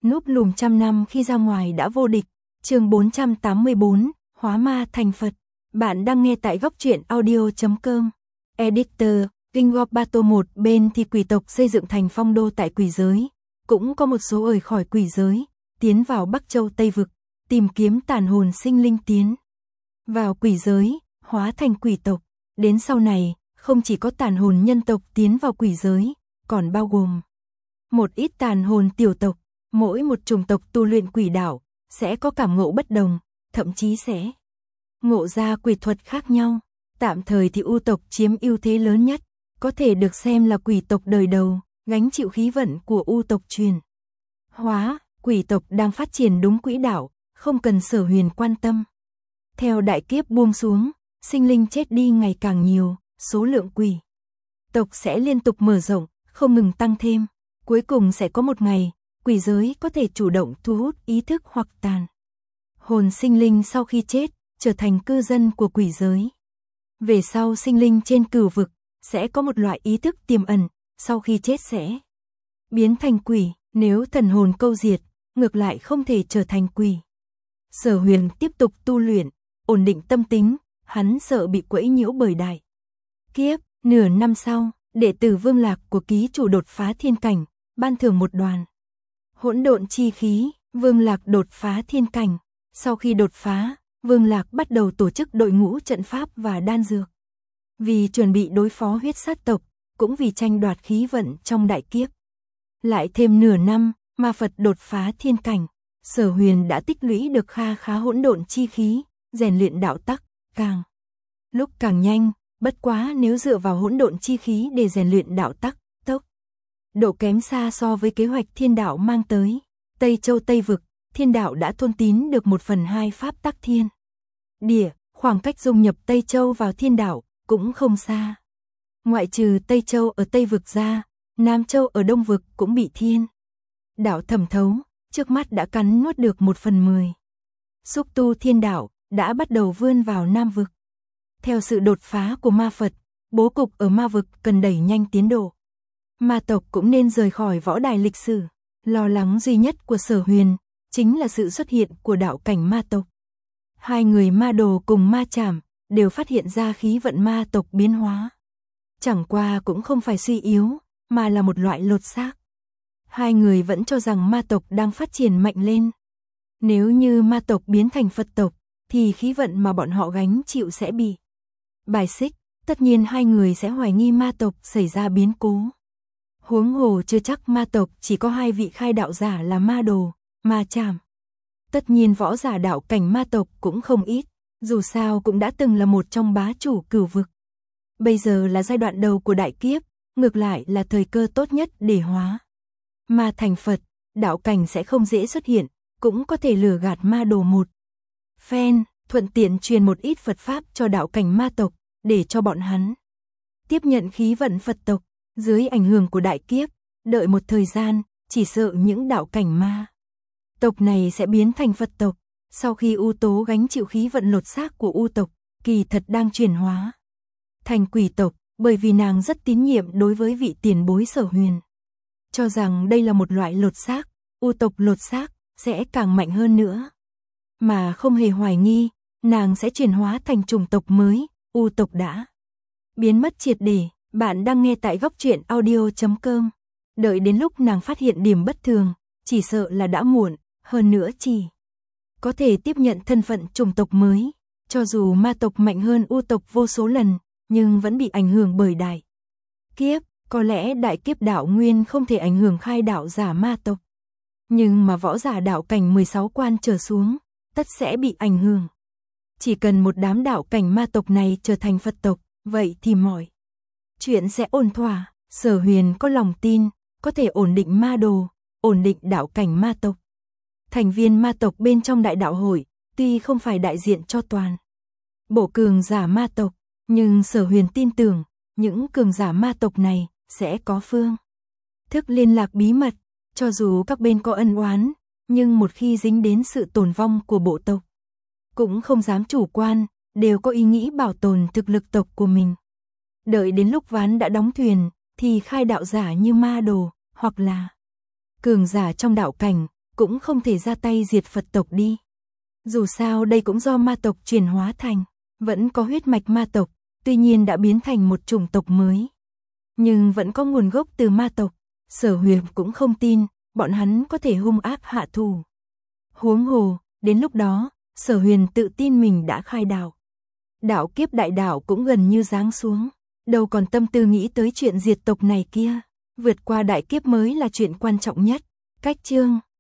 núp lùm trăm năm khi ra ngoài đã vô địch. Chương 484, hóa ma thành Phật. Bạn đang nghe tại goctruyện.audio.com. Editor, King of Battle một bên thì quỷ tộc xây dựng thành phong đô tại quỷ giới, cũng có một số ời khỏi quỷ giới, tiến vào Bắc Châu Tây Vực, tìm kiếm tàn hồn sinh linh tiến vào quỷ giới, hóa thành quỷ tộc. Đến sau này, không chỉ có tàn hồn nhân tộc tiến vào quỷ giới, còn bao gồm một ít tàn hồn tiểu tộc. Mỗi một chủng tộc tu luyện quỷ đạo sẽ có cảm ngộ bất đồng, thậm chí sẽ ngộ ra quỷ thuật khác nhau. Tạm thời thì U tộc chiếm ưu thế lớn nhất, có thể được xem là quỷ tộc đời đầu, gánh chịu khí vận của U tộc truyền hóa. Quỷ tộc đang phát triển đúng quỹ đạo, không cần Sở Huyền quan tâm. Theo đại kiếp buông xuống, sinh linh chết đi ngày càng nhiều, số lượng quỷ tộc sẽ liên tục mở rộng, không ngừng tăng thêm. Cuối cùng sẽ có một ngày, quỷ giới có thể chủ động thu hút ý thức hoặc tàn hồn sinh linh sau khi chết, trở thành cư dân của quỷ giới. Về sau sinh linh trên cửu vực sẽ có một loại ý thức tiềm ẩn, sau khi chết sẽ biến thành quỷ. Nếu thần hồn câu diệt, ngược lại không thể trở thành quỷ. Sở Huyền tiếp tục tu luyện, ổn định tâm tính, hắn sợ bị quấy nhiễu bởi đại kiếp. Nửa năm sau, đệ tử Vương Lạc của ký chủ đột phá thiên cảnh, ban thưởng một đoàn hỗn độn chi khí. Vương Lạc đột phá thiên cảnh. Sau khi đột phá, Vương Lạc bắt đầu tổ chức đội ngũ trận pháp và đan dược. Vì chuẩn bị đối phó huyết sát tộc, cũng vì tranh đoạt khí vận trong đại kiếp. Lại thêm nửa năm, ma Phật đột phá thiên cảnh, Sở Huyền đã tích lũy được kha khá hỗn độn chi khí, rèn luyện đạo tắc càng lúc càng nhanh. Bất quá nếu dựa vào hỗn độn chi khí để rèn luyện đạo tắc, tốc độ kém xa so với kế hoạch thiên đạo mang tới. Tây Châu Tây Vực, thiên đạo đã thôn tín được 1/2 pháp tắc thiên địa, khoảng cách dung nhập Tây Châu vào thiên đạo cũng không xa. Ngoại trừ Tây Châu ở Tây Vực ra, Nam Châu ở Đông Vực cũng bị thiên đạo thẩm thấu, trước mắt đã cắn nuốt được 1/10. Xúc tu thiên đạo đã bắt đầu vươn vào Nam Vực. Theo sự đột phá của ma Phật, bố cục ở ma vực cần đẩy nhanh tiến độ. Ma tộc cũng nên rời khỏi võ đài lịch sử. Lo lắng duy nhất của Sở Huyền chính là sự xuất hiện của đạo cảnh ma tộc. Hai người ma đồ cùng ma trảm đều phát hiện ra khí vận ma tộc biến hóa. Chẳng qua cũng không phải suy yếu, mà là một loại lột xác. Hai người vẫn cho rằng ma tộc đang phát triển mạnh lên. Nếu như ma tộc biến thành Phật tộc, thì khí vận mà bọn họ gánh chịu sẽ bị bài xích, tất nhiên hai người sẽ hoài nghi ma tộc xảy ra biến cố. Huống hồ chưa chắc ma tộc chỉ có hai vị khai đạo giả là ma đồ, ma trảm. Tất nhiên võ giả đạo cảnh ma tộc cũng không ít, dù sao cũng đã từng là một trong bá chủ cửu vực. Bây giờ là giai đoạn đầu của đại kiếp, ngược lại là thời cơ tốt nhất để hóa ma thành Phật. Đạo cảnh sẽ không dễ xuất hiện, cũng có thể lừa gạt ma đồ một phen, thuận tiện truyền một ít Phật pháp cho đạo cảnh ma tộc, để cho bọn hắn tiếp nhận khí vận Phật tộc. Dưới ảnh hưởng của đại kiếp, đợi một thời gian, chỉ sợ những đạo cảnh ma tộc này sẽ biến thành Phật tộc. Sau khi U tố gánh chịu khí vận lột xác của U tộc, kỳ thật đang chuyển hóa thành quỷ tộc, bởi vì nàng rất tín nhiệm đối với vị tiền bối Sở Huyền. Cho rằng đây là một loại lột xác, U tộc lột xác sẽ càng mạnh hơn nữa. Mà không hề hoài nghi, nàng sẽ chuyển hóa thành chủng tộc mới, U tộc đã biến mất triệt để. Bạn đang nghe tại goctruyện.audio.com. Đợi đến lúc nàng phát hiện điểm bất thường, chỉ sợ là đã muộn, hơn nữa chỉ có thể tiếp nhận thân phận chủng tộc mới. Cho dù ma tộc mạnh hơn U tộc vô số lần, nhưng vẫn bị ảnh hưởng bởi đại kiếp. Có lẽ đại kiếp đạo nguyên không thể ảnh hưởng khai đạo giả ma tộc, nhưng mà võ giả đạo cảnh 16 quan trở xuống, tất sẽ bị ảnh hưởng. Chỉ cần một đám đạo cảnh ma tộc này trở thành Phật tộc, vậy thì mọi chuyện sẽ ổn thỏa. Sở Huyền có lòng tin, có thể ổn định ma đồ, ổn định đạo cảnh ma tộc. Thành viên ma tộc bên trong đại đạo hội, tuy không phải đại diện cho toàn bộ cường giả ma tộc, nhưng Sở Huyền tin tưởng, những cường giả ma tộc này sẽ có phương thức liên lạc bí mật. Cho dù các bên có ân oán, nhưng một khi dính đến sự tồn vong của bộ tộc, cũng không dám chủ quan, đều có ý nghĩ bảo tồn thực lực tộc của mình. Đợi đến lúc ván đã đóng thuyền, thì khai đạo giả như ma đồ, hoặc là cường giả trong đạo cảnh, cũng không thể ra tay diệt Phật tộc đi. Dù sao đây cũng do ma tộc chuyển hóa thành, vẫn có huyết mạch ma tộc, tuy nhiên đã biến thành một chủng tộc mới. Nhưng vẫn có nguồn gốc từ ma tộc, Sở Huyền cũng không tin, bọn hắn có thể hung ác hạ thủ. Huống hồ, đến lúc đó, Sở Huyền tự tin mình đã khai đạo. Đạo kiếp đại đạo cũng gần như giáng xuống, đâu còn tâm tư nghĩ tới chuyện diệt tộc này kia. Vượt qua đại kiếp mới là chuyện quan trọng nhất. Cách chương